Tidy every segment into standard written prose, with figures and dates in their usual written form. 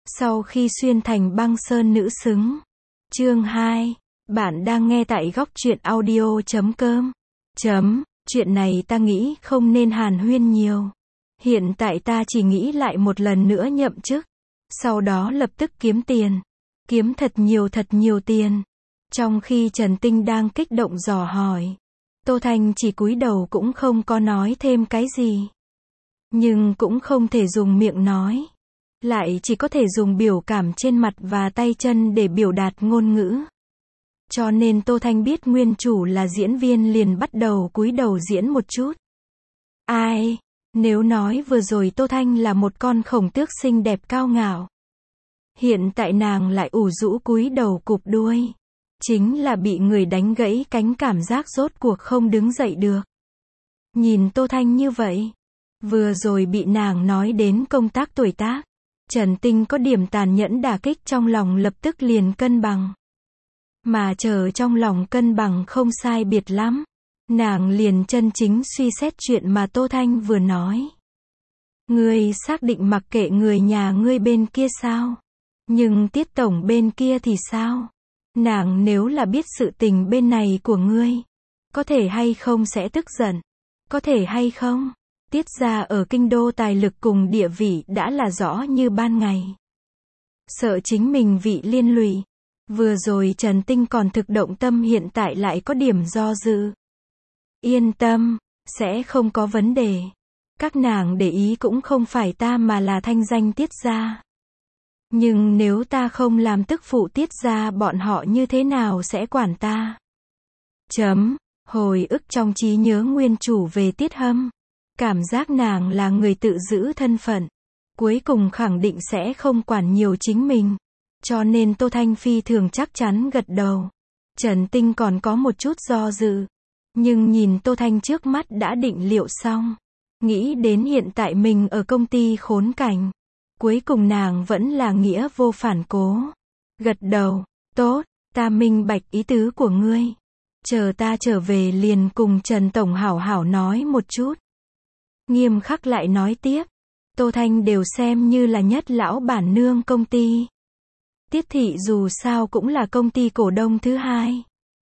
Sau khi xuyên thành băng sơn nữ xứng. Chương 2. Bạn đang nghe tại góc truyện audio.com. Chuyện này ta nghĩ không nên hàn huyên nhiều. Hiện tại ta chỉ nghĩ lại một lần nữa nhậm chức. Sau đó lập tức kiếm tiền. Kiếm thật nhiều tiền. Trong khi Trần Tinh đang kích động dò hỏi, Tô Thanh chỉ cúi đầu cũng không có nói thêm cái gì. Nhưng cũng không thể dùng miệng nói. Lại chỉ có thể dùng biểu cảm trên mặt và tay chân để biểu đạt ngôn ngữ. Cho nên Tô Thanh biết nguyên chủ là diễn viên liền bắt đầu cúi đầu diễn một chút. Ai, nếu nói vừa rồi Tô Thanh là một con khổng tước xinh đẹp cao ngạo. Hiện tại nàng lại ủ rũ cúi đầu cụp đuôi. Chính là bị người đánh gãy cánh, cảm giác rốt cuộc không đứng dậy được. Nhìn Tô Thanh như vậy, vừa rồi bị nàng nói đến công tác tuổi tác, Trần Tinh có điểm tàn nhẫn đả kích, trong lòng lập tức liền cân bằng. Mà chờ trong lòng cân bằng không sai biệt lắm, nàng liền chân chính suy xét chuyện mà Tô Thanh vừa nói. Ngươi xác định mặc kệ người nhà ngươi bên kia sao? Nhưng Tiết tổng bên kia thì sao? Nàng nếu là biết sự tình bên này của ngươi, có thể hay không sẽ tức giận? Có thể hay không? Tiết gia ở kinh đô tài lực cùng địa vị đã là rõ như ban ngày. Sợ chính mình vị liên lụy. Vừa rồi Trần Tinh còn thực động tâm, hiện tại lại có điểm do dự. Yên tâm, sẽ không có vấn đề. Các nàng để ý cũng không phải ta mà là thanh danh Tiết gia. Nhưng nếu ta không làm tức phụ Tiết gia, bọn họ như thế nào sẽ quản ta? Hồi ức trong trí nhớ nguyên chủ về Tiết Hâm. Cảm giác nàng là người tự giữ thân phận. Cuối cùng khẳng định sẽ không quản nhiều chính mình. Cho nên Tô Thanh phi thường chắc chắn gật đầu. Trần Tinh còn có một chút do dự. Nhưng nhìn Tô Thanh trước mắt đã định liệu xong. Nghĩ đến hiện tại mình ở công ty khốn cảnh. Cuối cùng nàng vẫn là nghĩa vô phản cố. Gật đầu, tốt, ta minh bạch ý tứ của ngươi. Chờ ta trở về liền cùng Trần Tổng hảo hảo nói một chút. Nghiêm khắc lại nói tiếp. Tô Thanh đều xem như là nhất lão bản nương công ty. Tiết thị dù sao cũng là công ty cổ đông thứ hai.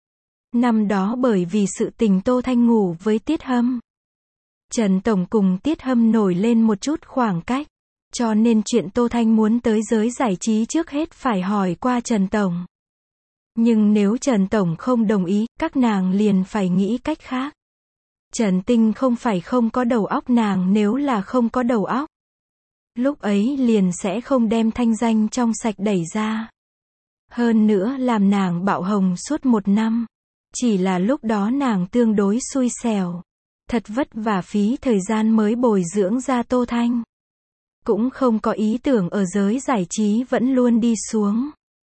Năm đó bởi vì sự tình Tô Thanh ngủ với Tiết Hâm, Trần Tổng cùng Tiết Hâm nổi lên một chút khoảng cách. Cho nên chuyện Tô Thanh muốn tới giới giải trí trước hết phải hỏi qua Trần Tổng. Nhưng nếu Trần Tổng không đồng ý, các nàng liền phải nghĩ cách khác. Trần Tinh không phải không có đầu óc, nàng nếu là không có đầu óc, lúc ấy liền sẽ không đem thanh danh trong sạch đẩy ra. Hơn nữa làm nàng bạo hồng suốt 1 năm. Chỉ là lúc đó nàng tương đối xui xẻo. Thật vất vả phí thời gian mới bồi dưỡng ra Tô Thanh. Cũng không có ý tưởng ở giới giải trí vẫn luôn đi xuống.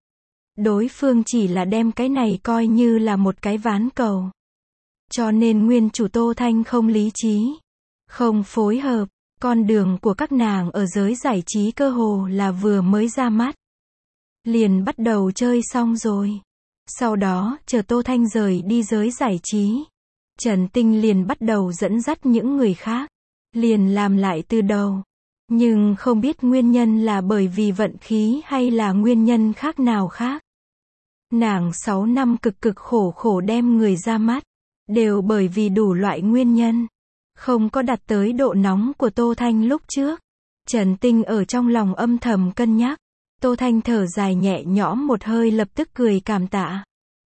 Đối phương chỉ là đem cái này coi như là một cái ván cầu. Cho nên nguyên chủ Tô Thanh không lý trí, không phối hợp. Con đường của các nàng ở giới giải trí cơ hồ là vừa mới ra mắt, liền bắt đầu chơi xong rồi. Sau đó, chờ Tô Thanh rời đi giới giải trí, Trần Tinh liền bắt đầu dẫn dắt những người khác, liền làm lại từ đầu. Nhưng không biết nguyên nhân là bởi vì vận khí hay là nguyên nhân khác nào khác. Nàng 6 năm cực khổ đem người ra mắt, đều bởi vì đủ loại nguyên nhân. Không có đạt tới độ nóng của Tô Thanh lúc trước. Trần Tinh ở trong lòng âm thầm cân nhắc. Tô Thanh thở dài nhẹ nhõm một hơi, lập tức cười cảm tạ.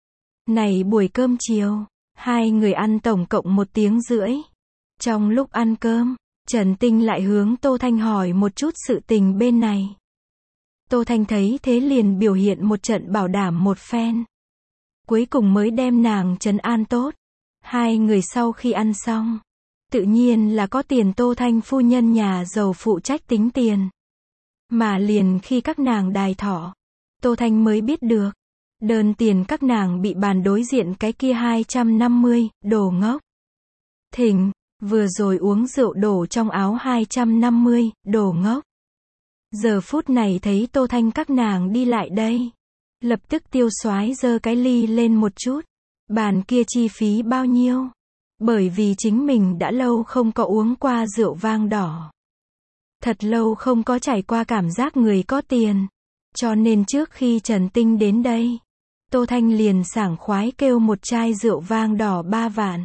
Này buổi cơm chiều, hai người ăn tổng cộng 1 tiếng rưỡi. Trong lúc ăn cơm, Trần Tinh lại hướng Tô Thanh hỏi một chút sự tình bên này. Tô Thanh thấy thế liền biểu hiện một trận bảo đảm một phen. Cuối cùng mới đem nàng trấn an tốt. Hai người sau khi ăn xong, tự nhiên là có tiền Tô Thanh phu nhân nhà giàu phụ trách tính tiền. Mà liền khi các nàng đài thọ, Tô Thanh mới biết được. Đơn tiền các nàng bị bàn đối diện cái kia 250, đồ ngốc. Thỉnh, vừa rồi uống rượu đổ trong áo 250, đồ ngốc. Giờ phút này thấy Tô Thanh các nàng đi lại đây, lập tức tiêu soái giơ cái ly lên một chút. Bàn kia chi phí bao nhiêu? Bởi vì chính mình đã lâu không có uống qua rượu vang đỏ. Thật lâu không có trải qua cảm giác người có tiền. Cho nên trước khi Trần Tinh đến đây, Tô Thanh liền sảng khoái kêu một chai rượu vang đỏ 3 vạn.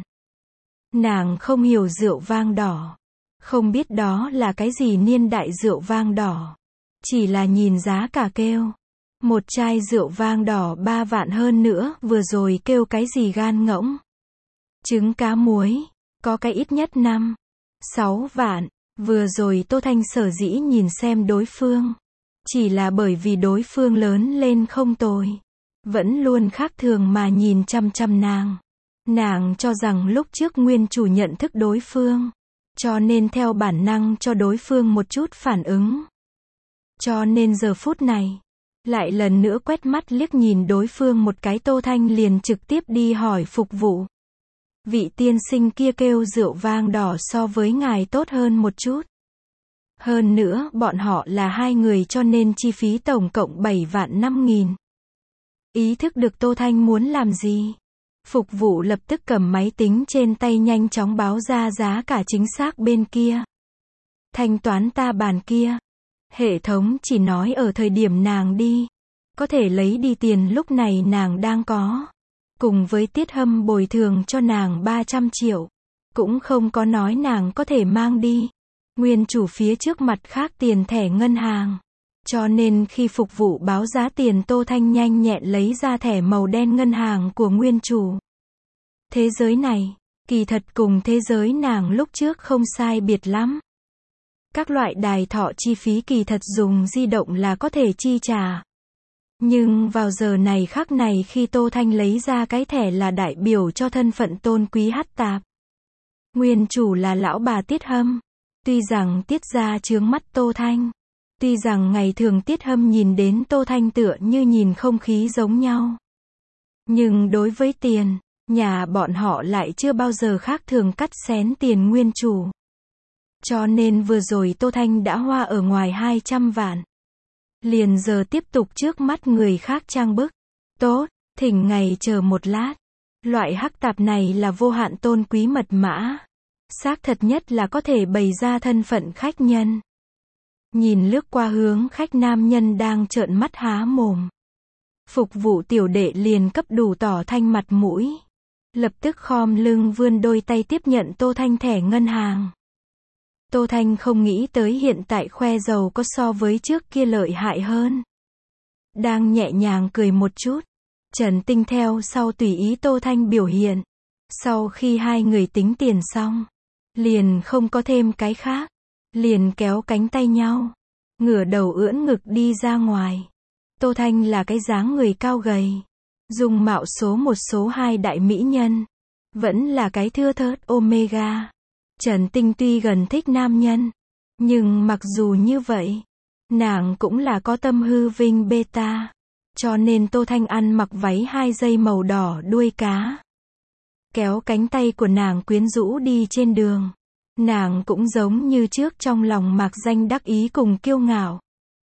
Nàng không hiểu rượu vang đỏ, không biết đó là cái gì niên đại rượu vang đỏ. Chỉ là nhìn giá cả kêu. Một chai rượu vang đỏ 3 vạn, hơn nữa, vừa rồi kêu cái gì gan ngỗng. Trứng cá muối, có cái ít nhất 5, 6 vạn. Vừa rồi Tô Thanh sở dĩ nhìn xem đối phương. Chỉ là bởi vì đối phương lớn lên không tồi. Vẫn luôn khác thường mà nhìn chăm chăm nàng. Nàng cho rằng lúc trước nguyên chủ nhận thức đối phương. Cho nên theo bản năng cho đối phương một chút phản ứng. Cho nên giờ phút này, lại lần nữa quét mắt liếc nhìn đối phương một cái, Tô Thanh liền trực tiếp đi hỏi phục vụ. Vị tiên sinh kia kêu rượu vang đỏ so với ngài tốt hơn một chút. Hơn nữa, bọn họ là 2 người cho nên chi phí tổng cộng 7 vạn 5 nghìn. Ý thức được Tô Thanh muốn làm gì? Phục vụ lập tức cầm máy tính trên tay nhanh chóng báo ra giá cả chính xác bên kia. Thanh toán ta bàn kia. Hệ thống chỉ nói ở thời điểm nàng đi. Có thể lấy đi tiền lúc này nàng đang có. Cùng với Tiết Hâm bồi thường cho nàng 300 triệu. Cũng không có nói nàng có thể mang đi. Nguyên chủ phía trước mặt khác tiền thẻ ngân hàng. Cho nên khi phục vụ báo giá tiền, Tô Thanh nhanh nhẹn lấy ra thẻ màu đen ngân hàng của nguyên chủ. Thế giới này, kỳ thật cùng thế giới nàng lúc trước không sai biệt lắm. Các loại đài thọ chi phí kỳ thật dùng di động là có thể chi trả. Nhưng vào giờ này khắc này khi Tô Thanh lấy ra cái thẻ là đại biểu cho thân phận tôn quý hắc tạp. Nguyên chủ là lão bà Tiết Hâm. Tuy rằng Tiết gia chướng mắt Tô Thanh. Tuy rằng ngày thường Tiết Hâm nhìn đến Tô Thanh tựa như nhìn không khí giống nhau. Nhưng đối với tiền, nhà bọn họ lại chưa bao giờ khác thường cắt xén tiền nguyên chủ. Cho nên vừa rồi Tô Thanh đã hoa ở ngoài 200 vạn. Liền giờ tiếp tục trước mắt người khác trang bức. Tốt, thỉnh ngày chờ một lát. Loại hắc tạp này là vô hạn tôn quý mật mã. Xác thật nhất là có thể bày ra thân phận khách nhân. Nhìn lướt qua hướng khách nam nhân đang trợn mắt há mồm. Phục vụ tiểu đệ liền cấp đủ tỏ Thanh mặt mũi. Lập tức khom lưng vươn đôi tay tiếp nhận Tô Thanh thẻ ngân hàng. Tô Thanh không nghĩ tới hiện tại khoe giàu có so với trước kia lợi hại hơn. Đang nhẹ nhàng cười một chút. Trần Tinh theo sau tùy ý Tô Thanh biểu hiện. Sau khi 2 người tính tiền xong, liền không có thêm cái khác. Liền kéo cánh tay nhau. Ngửa đầu ưỡn ngực đi ra ngoài. Tô Thanh là cái dáng người cao gầy. Dung mạo số 1 số 2 đại mỹ nhân. Vẫn là cái thưa thớt omega. Trần Tinh tuy gần thích nam nhân. Nhưng mặc dù như vậy, nàng cũng là có tâm hư vinh beta. Cho nên Tô Thanh ăn mặc váy 2 dây màu đỏ đuôi cá. Kéo cánh tay của nàng quyến rũ đi trên đường. Nàng cũng giống như trước trong lòng mạc danh đắc ý cùng kiêu ngạo.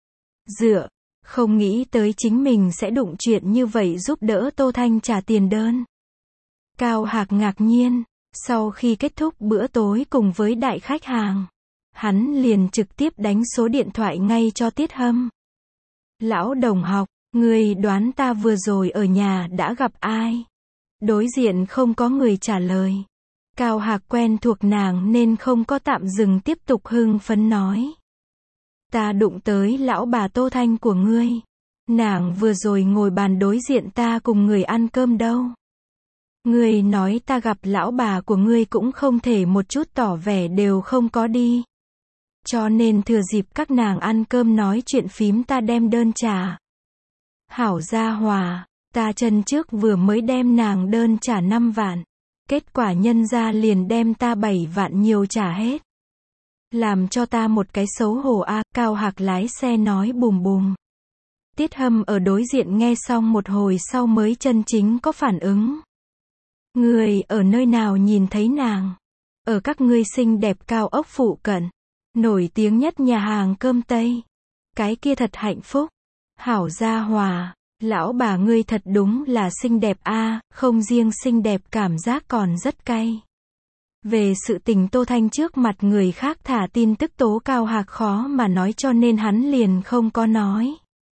Không nghĩ tới chính mình sẽ đụng chuyện như vậy giúp đỡ Tô Thanh trả tiền đơn. Cao Hạc ngạc nhiên. Sau khi kết thúc bữa tối cùng với đại khách hàng, hắn liền trực tiếp đánh số điện thoại ngay cho Tiết Hâm. Lão đồng học, người đoán ta vừa rồi ở nhà đã gặp ai? Đối diện không có người trả lời. Cao Hạc quen thuộc nàng nên không có tạm dừng, tiếp tục hưng phấn nói. Ta đụng tới lão bà Tô Thanh của ngươi. Nàng vừa rồi ngồi bàn đối diện ta cùng người ăn cơm đâu. Ngươi nói ta gặp lão bà của ngươi cũng không thể một chút tỏ vẻ đều không có đi. Cho nên thừa dịp các nàng ăn cơm nói chuyện phím ta đem đơn trả. Hảo gia hòa, ta chân trước vừa mới đem nàng đơn trả 5 vạn. Kết quả nhân ra liền đem ta 7 vạn nhiều trả hết. Làm cho ta một cái xấu hổ a. Cao Hạc lái xe nói bùm bùm. Tiết Hâm ở đối diện nghe xong một hồi sau mới chân chính có phản ứng. Người ở nơi nào nhìn thấy nàng? Ở các ngươi xinh đẹp cao ốc phụ cận. Nổi tiếng nhất nhà hàng cơm Tây. Cái kia thật hạnh phúc. Hảo gia hòa, lão bà ngươi thật đúng là xinh đẹp a, không riêng xinh đẹp cảm giác còn rất cay. Về sự tình Tô Thanh trước mặt người khác thả tin tức tố Cao Hạc khó mà nói cho nên hắn liền không có nói.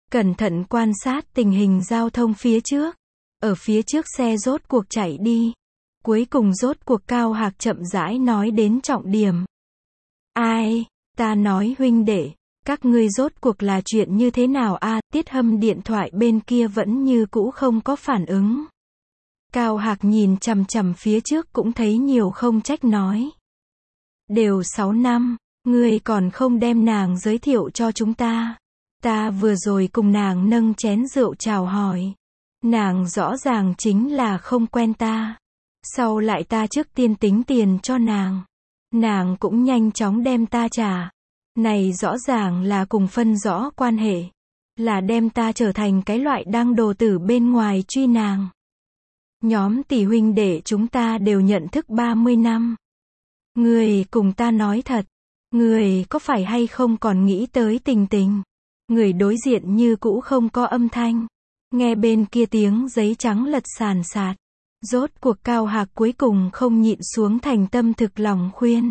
cẩn thận quan sát tình hình giao thông phía trước. Ở phía trước xe rốt cuộc chạy đi. Cuối cùng rốt cuộc Cao Hạc chậm rãi nói đến trọng điểm. Ai, ta nói huynh đệ, các ngươi rốt cuộc là chuyện như thế nào a? Tiết Hâm điện thoại bên kia vẫn như cũ không có phản ứng. Cao Hạc nhìn chằm chằm phía trước cũng thấy nhiều không trách nói. Đều 6 năm, ngươi còn không đem nàng giới thiệu cho chúng ta. Ta vừa rồi cùng nàng nâng chén rượu chào hỏi. Nàng rõ ràng chính là không quen ta. Sau lại ta trước tiên tính tiền cho nàng. Nàng cũng nhanh chóng đem ta trả. Này rõ ràng là cùng phân rõ quan hệ. Là đem ta trở thành cái loại đang đồ tử bên ngoài truy nàng. Nhóm tỷ huynh đệ chúng ta đều nhận thức 30 năm. Người cùng ta nói thật. Người có phải hay không còn nghĩ tới Tình Tình. Người đối diện như cũ không có âm thanh. Nghe bên kia tiếng giấy trắng lật sàn sạt. Rốt cuộc Cao Hạc cuối cùng không nhịn xuống thành tâm thực lòng khuyên.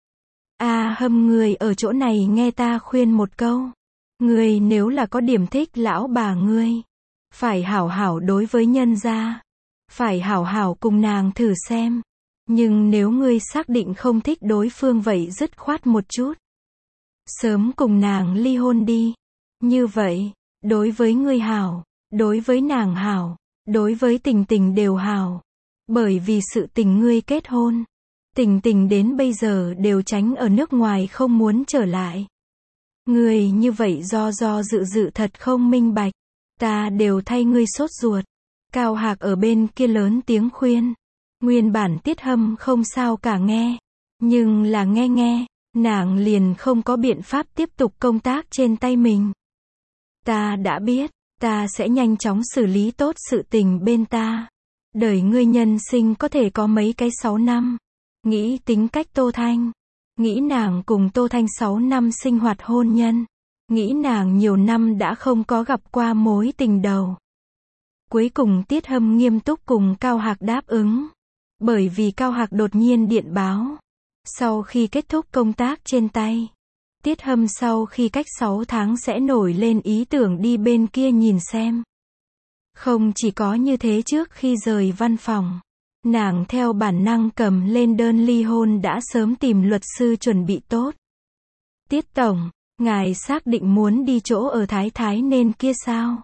Hâm người ở chỗ này nghe ta khuyên một câu. Người nếu là có điểm thích lão bà ngươi. Phải hảo hảo đối với nhân gia. Phải hảo hảo cùng nàng thử xem. Nhưng nếu ngươi xác định không thích đối phương vậy dứt khoát một chút. Sớm cùng nàng ly hôn đi. Như vậy, đối với ngươi hảo, đối với nàng hảo, đối với Tình Tình đều hảo. Bởi vì sự tình ngươi kết hôn. Tình Tình đến bây giờ đều tránh ở nước ngoài không muốn trở lại. Ngươi như vậy do dự thật không minh bạch. Ta đều thay ngươi sốt ruột. Cao Hạc ở bên kia lớn tiếng khuyên. Nguyên bản Tiết Hâm không sao cả nghe. Nhưng là nghe, nàng liền không có biện pháp tiếp tục công tác trên tay mình. Ta đã biết, ta sẽ nhanh chóng xử lý tốt sự tình bên ta. Đời ngươi nhân sinh có thể có mấy cái 6 năm. Nghĩ tính cách Tô Thanh. Nghĩ nàng cùng Tô Thanh 6 năm sinh hoạt hôn nhân. Nghĩ nàng nhiều năm đã không có gặp qua mối tình đầu. Cuối cùng Tiết Hâm nghiêm túc cùng Cao Hạc đáp ứng. Bởi vì Cao Hạc đột nhiên điện báo. Sau khi kết thúc công tác trên tay. Tiết Hâm sau khi cách 6 tháng sẽ nổi lên ý tưởng đi bên kia nhìn xem. Không chỉ có như thế, trước khi rời văn phòng. Nàng theo bản năng cầm lên đơn ly hôn đã sớm tìm luật sư chuẩn bị tốt. Tiết Tổng, ngài xác định muốn đi chỗ ở Thái nên kia sao?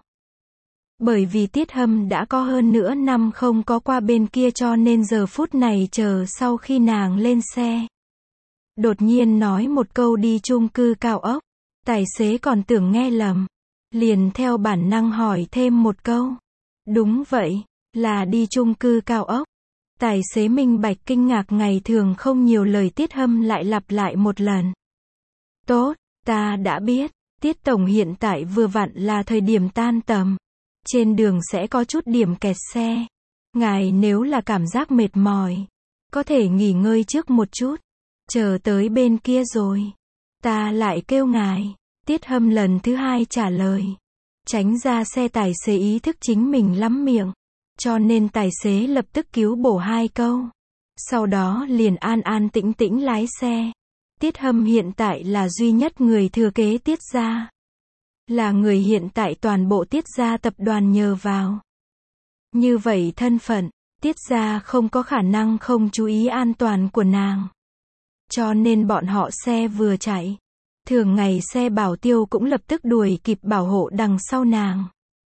Bởi vì Tiết Hâm đã có hơn nửa năm không có qua bên kia cho nên giờ phút này chờ sau khi nàng lên xe. Đột nhiên nói một câu đi chung cư cao ốc. Tài xế còn tưởng nghe lầm. Liền theo bản năng hỏi thêm một câu. Đúng vậy, là đi chung cư cao ốc. Tài xế minh bạch kinh ngạc, ngày thường không nhiều lời Tiết Hâm lại lặp lại một lần. Tốt, ta đã biết. Tiết Tổng hiện tại vừa vặn là thời điểm tan tầm. Trên đường sẽ có chút điểm kẹt xe. Ngài nếu là cảm giác mệt mỏi, có thể nghỉ ngơi trước một chút. Chờ tới bên kia rồi, ta lại kêu ngài. Tiết Hâm lần thứ 2 trả lời. Tránh ra xe tài xế ý thức chính mình lắm miệng. Cho nên tài xế lập tức cứu bổ 2 câu. Sau đó liền an tĩnh tĩnh lái xe. Tiết Hâm hiện tại là duy nhất người thừa kế Tiết gia. Là người hiện tại toàn bộ Tiết gia tập đoàn nhờ vào. Như vậy thân phận, Tiết gia không có khả năng không chú ý an toàn của nàng. Cho nên bọn họ xe vừa chạy. Thường ngày xe bảo tiêu cũng lập tức đuổi kịp bảo hộ đằng sau nàng.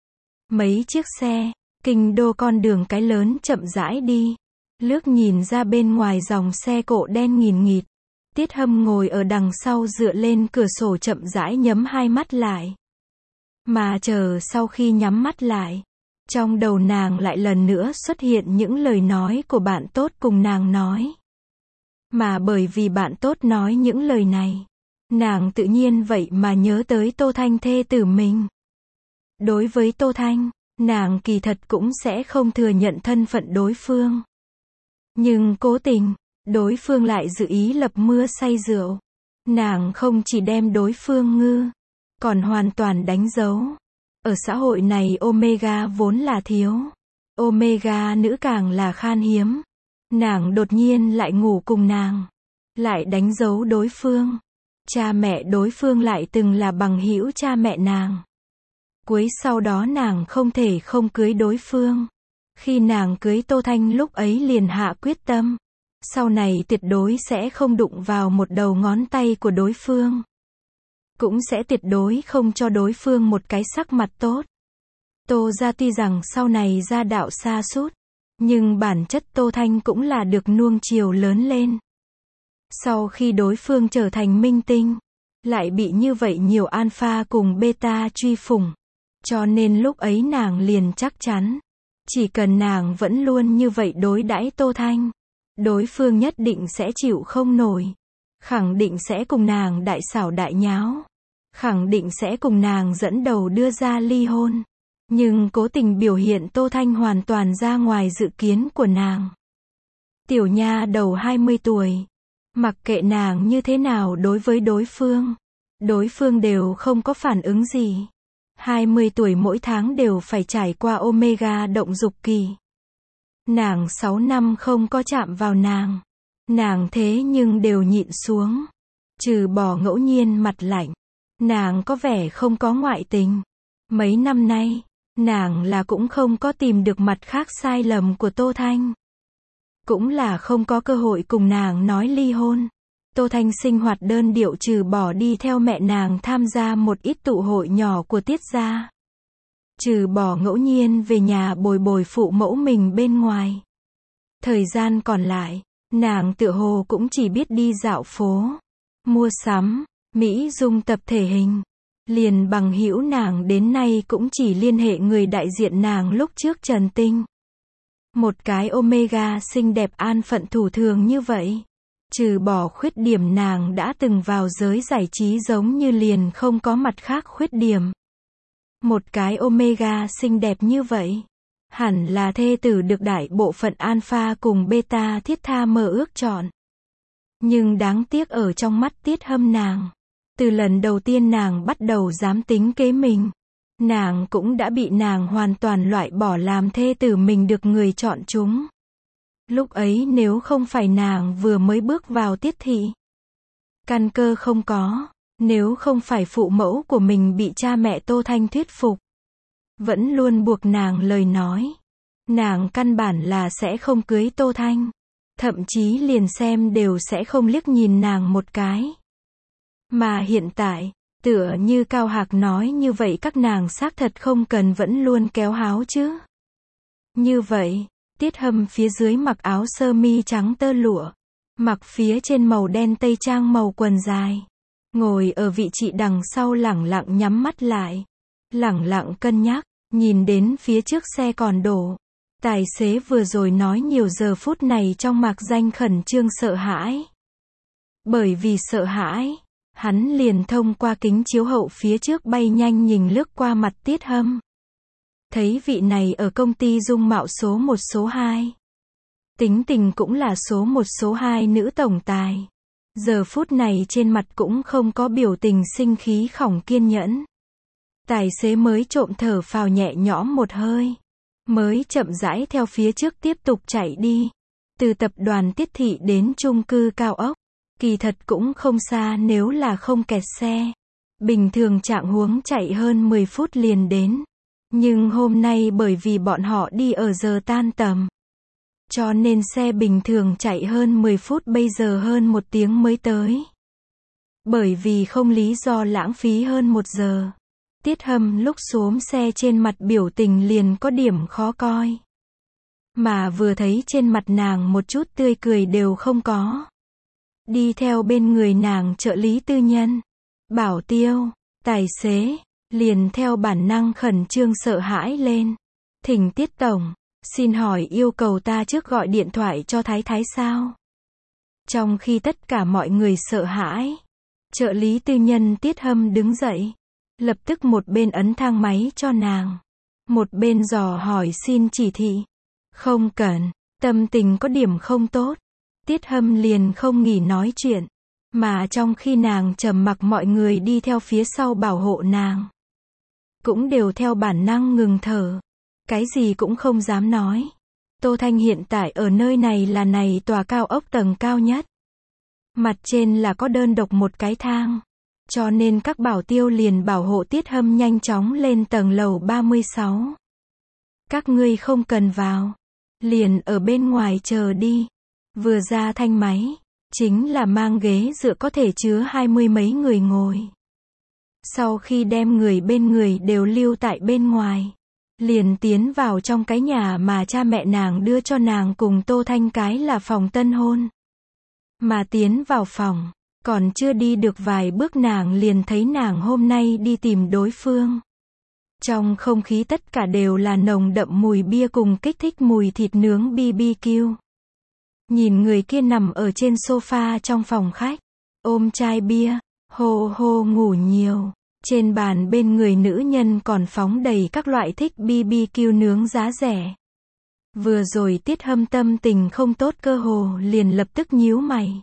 Mấy chiếc xe, kinh đô con đường cái lớn chậm rãi đi. Lướt nhìn ra bên ngoài dòng xe cộ đen nghìn nghịt. Tiết Hâm ngồi ở đằng sau dựa lên cửa sổ chậm rãi nhắm 2 mắt lại. Mà chờ sau khi nhắm mắt lại, trong đầu nàng lại lần nữa xuất hiện những lời nói của bạn tốt cùng nàng nói. Mà bởi vì bạn tốt nói những lời này, nàng tự nhiên vậy mà nhớ tới Tô Thanh thê tử mình. Đối với Tô Thanh, nàng kỳ thật cũng sẽ không thừa nhận thân phận đối phương. Nhưng cố tình, đối phương lại dự ý lập mưa say rượu. Nàng không chỉ đem đối phương ngư, còn hoàn toàn đánh dấu. Ở xã hội này Omega vốn là thiếu. Omega nữ càng là khan hiếm. Nàng đột nhiên lại ngủ cùng nàng. Lại đánh dấu đối phương. Cha mẹ đối phương lại từng là bằng hữu cha mẹ nàng. Cuối sau đó nàng không thể không cưới đối phương. Khi nàng cưới Tô Thanh lúc ấy liền hạ quyết tâm. Sau này tuyệt đối sẽ không đụng vào một đầu ngón tay của đối phương. Cũng sẽ tuyệt đối không cho đối phương một cái sắc mặt tốt. Tô gia tuy rằng sau này gia đạo sa sút, nhưng bản chất Tô Thanh cũng là được nuông chiều lớn lên. Sau khi đối phương trở thành minh tinh, lại bị như vậy nhiều alpha cùng beta truy phủng. Cho nên lúc ấy nàng liền chắc chắn, chỉ cần nàng vẫn luôn như vậy đối đãi Tô Thanh, đối phương nhất định sẽ chịu không nổi. Khẳng định sẽ cùng nàng đại xảo đại nháo. Khẳng định sẽ cùng nàng dẫn đầu đưa ra ly hôn. Nhưng cố tình biểu hiện Tô Thanh hoàn toàn ra ngoài dự kiến của nàng. Tiểu nha đầu 20 tuổi. Mặc kệ nàng như thế nào đối với đối phương đều không có phản ứng gì. 20 tuổi mỗi tháng đều phải trải qua Omega động dục kỳ. Nàng 6 năm không có chạm vào nàng thế nhưng đều nhịn xuống. Trừ bỏ ngẫu nhiên mặt lạnh, nàng có vẻ không có ngoại tình. Mấy năm nay, nàng là cũng không có tìm được mặt khác sai lầm của Tô Thanh. Cũng là không có cơ hội cùng nàng nói ly hôn. Tô Thanh sinh hoạt đơn điệu trừ bỏ đi theo mẹ nàng tham gia một ít tụ hội nhỏ của Tiết gia. Trừ bỏ ngẫu nhiên về nhà bồi bồi phụ mẫu mình bên ngoài. Thời gian còn lại, nàng tựa hồ cũng chỉ biết đi dạo phố, mua sắm, mỹ dung tập thể hình. Liền bằng hữu nàng đến nay cũng chỉ liên hệ người đại diện nàng lúc trước Trần Tinh. Một cái Omega xinh đẹp an phận thủ thường như vậy. Trừ bỏ khuyết điểm nàng đã từng vào giới giải trí giống như liền không có mặt khác khuyết điểm. Một cái Omega xinh đẹp như vậy. Hẳn là thê tử được đại bộ phận alpha cùng beta thiết tha mơ ước chọn. Nhưng đáng tiếc ở trong mắt Tiết Hâm nàng. Từ lần đầu tiên nàng bắt đầu dám tính kế mình. Nàng cũng đã bị nàng hoàn toàn loại bỏ làm thê tử mình được người chọn chúng. Lúc ấy nếu không phải nàng vừa mới bước vào Tiết thị. Căn cơ không có. Nếu không phải phụ mẫu của mình bị cha mẹ Tô Thanh thuyết phục. Vẫn luôn buộc nàng lời nói. Nàng căn bản là sẽ không cưới Tô Thanh. Thậm chí liền xem đều sẽ không liếc nhìn nàng một cái. Mà hiện tại, tựa như Cao Hạc nói như vậy các nàng xác thật không cần vẫn luôn kéo háo chứ. Như vậy, Tiết Hâm phía dưới mặc áo sơ mi trắng tơ lụa, mặc phía trên màu đen tây trang màu quần dài. Ngồi ở vị trí đằng sau lẳng lặng nhắm mắt lại. Lẳng lặng cân nhắc, nhìn đến phía trước xe còn đổ. Tài xế vừa rồi nói nhiều giờ phút này trong mạc danh khẩn trương sợ hãi. Bởi vì sợ hãi, hắn liền thông qua kính chiếu hậu phía trước bay nhanh nhìn lướt qua mặt Tiết Hâm. Thấy vị này ở công ty dung mạo số 1 số 2. Tính tình cũng là số 1 số 2 nữ tổng tài. Giờ phút này trên mặt cũng không có biểu tình sinh khí khỏng kiên nhẫn. Tài xế mới trộm thở phào nhẹ nhõm một hơi. Mới chậm rãi theo phía trước tiếp tục chạy đi. Từ tập đoàn Tiết thị đến chung cư cao ốc. Kỳ thật cũng không xa nếu là không kẹt xe. Bình thường trạng huống chạy hơn 10 phút liền đến. Nhưng hôm nay bởi vì bọn họ đi ở giờ tan tầm. Cho nên xe bình thường chạy hơn 10 phút bây giờ hơn 1 tiếng mới tới. Bởi vì không lý do lãng phí hơn 1 giờ. Tiết Hâm lúc xuống xe trên mặt biểu tình liền có điểm khó coi. Mà vừa thấy trên mặt nàng một chút tươi cười đều không có. Đi theo bên người nàng trợ lý tư nhân, bảo tiêu, tài xế, liền theo bản năng khẩn trương sợ hãi lên. Thỉnh Tiết tổng, xin hỏi yêu cầu ta trước gọi điện thoại cho Thái Thái sao? Trong khi tất cả mọi người sợ hãi, trợ lý tư nhân Tiết Hâm đứng dậy, lập tức một bên ấn thang máy cho nàng, một bên dò hỏi xin chỉ thị. Không cần, tâm tình có điểm không tốt. Tiết Hâm liền không nghỉ nói chuyện, mà trong khi nàng trầm mặc mọi người đi theo phía sau bảo hộ nàng. Cũng đều theo bản năng ngừng thở. Cái gì cũng không dám nói. Tô Thanh hiện tại ở nơi này là này tòa cao ốc tầng cao nhất. Mặt trên là có đơn độc một cái thang. Cho nên các bảo tiêu liền bảo hộ Tiết Hâm nhanh chóng lên tầng lầu 36. Các ngươi không cần vào. Liền ở bên ngoài chờ đi. Vừa ra thanh máy. Chính là mang ghế dựa có thể chứa 20 mấy người ngồi. Sau khi đem người bên người đều lưu tại bên ngoài. Liền tiến vào trong cái nhà mà cha mẹ nàng đưa cho nàng cùng Tô Thanh cái là phòng tân hôn. Mà tiến vào phòng. Còn chưa đi được vài bước nàng liền thấy nàng hôm nay đi tìm đối phương. Trong không khí tất cả đều là nồng đậm mùi bia cùng kích thích mùi thịt nướng BBQ. Nhìn người kia nằm ở trên sofa trong phòng khách, ôm chai bia, hô hô ngủ nhiều. Trên bàn bên người nữ nhân còn phóng đầy các loại thích BBQ nướng giá rẻ. Vừa rồi Tiết Hâm tâm tình không tốt cơ hồ liền lập tức nhíu mày.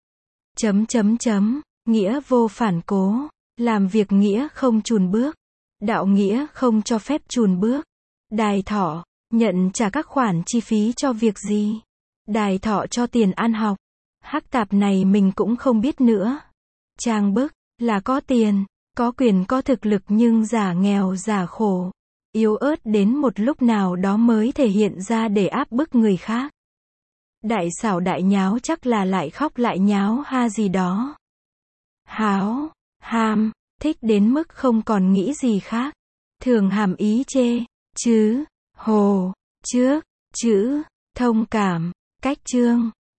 Nghĩa vô phản cố, làm việc nghĩa không chùn bước, đạo nghĩa không cho phép chùn bước. Đài Thọ, nhận trả các khoản chi phí cho việc gì? Đài Thọ cho tiền ăn học. Hắc tạp này mình cũng không biết nữa. Trang bức, là có tiền, có quyền có thực lực nhưng giả nghèo giả khổ. Yếu ớt đến một lúc nào đó mới thể hiện ra để áp bức người khác. Đại xảo đại nháo chắc là lại khóc lại nháo ha gì đó. Háo, ham, thích đến mức không còn nghĩ gì khác. Thường hàm ý chê, chứ, hồ, trước, chữ, thông cảm, cách chương.